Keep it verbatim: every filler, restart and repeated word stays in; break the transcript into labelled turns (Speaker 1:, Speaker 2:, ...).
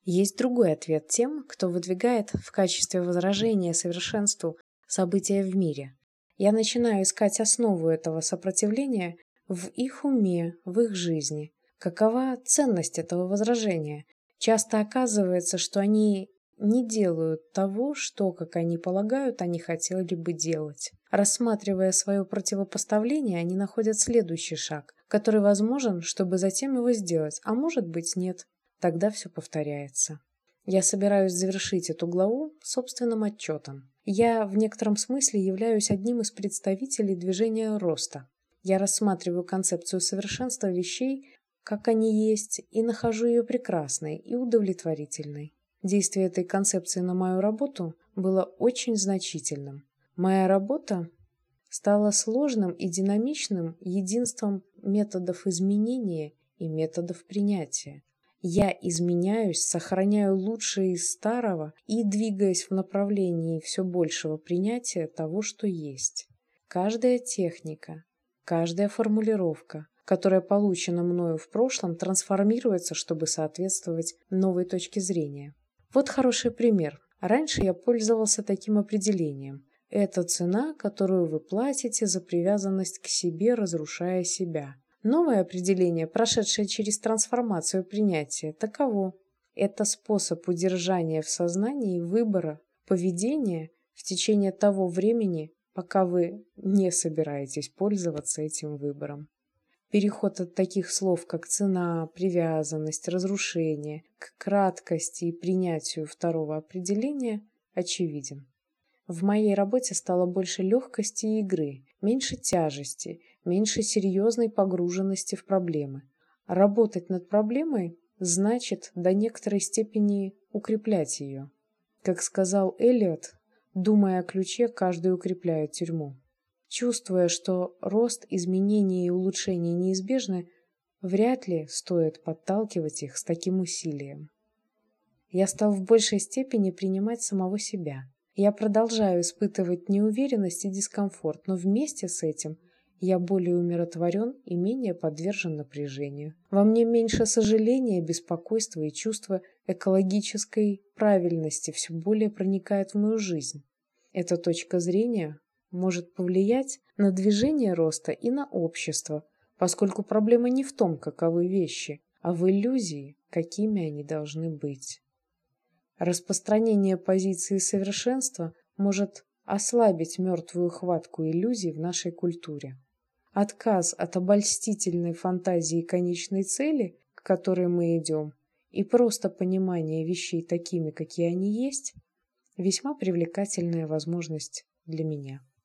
Speaker 1: Есть другой ответ тем, кто выдвигает в качестве возражения совершенству события в мире. Я начинаю искать основу этого сопротивления в их уме, в их жизни. Какова ценность этого возражения? Часто оказывается, что они не делают того, что, как они полагают, они хотели бы делать. Рассматривая свое противопоставление, они находят следующий шаг, который возможен, чтобы затем его сделать, а может быть нет. Тогда все повторяется. Я собираюсь завершить эту главу собственным отчетом. Я в некотором смысле являюсь одним из представителей движения роста. Я рассматриваю концепцию совершенства вещей, как они есть, и нахожу ее прекрасной и удовлетворительной. Действие этой концепции на мою работу было очень значительным. Моя работа стала сложным и динамичным единством методов изменения и методов принятия. Я изменяюсь, сохраняю лучшее из старого и двигаясь в направлении все большего принятия того, что есть. Каждая техника, каждая формулировка, которая получена мною в прошлом, трансформируется, чтобы соответствовать новой точке зрения. Вот хороший пример. Раньше я пользовался таким определением. Это цена, которую вы платите за привязанность к себе, разрушая себя. Новое определение, прошедшее через трансформацию принятия, таково. Это способ удержания в сознании выбора, поведения в течение того времени, пока вы не собираетесь пользоваться этим выбором. Переход от таких слов, как цена, привязанность, разрушение, к краткости и принятию второго определения очевиден. В моей работе стало больше легкости и игры, меньше тяжести, меньше серьезной погруженности в проблемы. Работать над проблемой значит до некоторой степени укреплять ее. Как сказал Эллиот, думая о ключе, каждый укрепляет тюрьму. Чувствуя, что рост, изменения и улучшения неизбежны, вряд ли стоит подталкивать их с таким усилием. Я стал в большей степени принимать самого себя. Я продолжаю испытывать неуверенность и дискомфорт, но вместе с этим я более умиротворен и менее подвержен напряжению. Во мне меньше сожаления, беспокойства и чувства экологической правильности все более проникает в мою жизнь. Эта точка зрения может повлиять на движение роста и на общество, поскольку проблема не в том, каковы вещи, а в иллюзии, какими они должны быть. Распространение позиции совершенства может ослабить мертвую хватку иллюзий в нашей культуре. Отказ от обольстительной фантазии конечной цели, к которой мы идем, и просто понимание вещей такими, какие они есть, весьма привлекательная возможность для меня.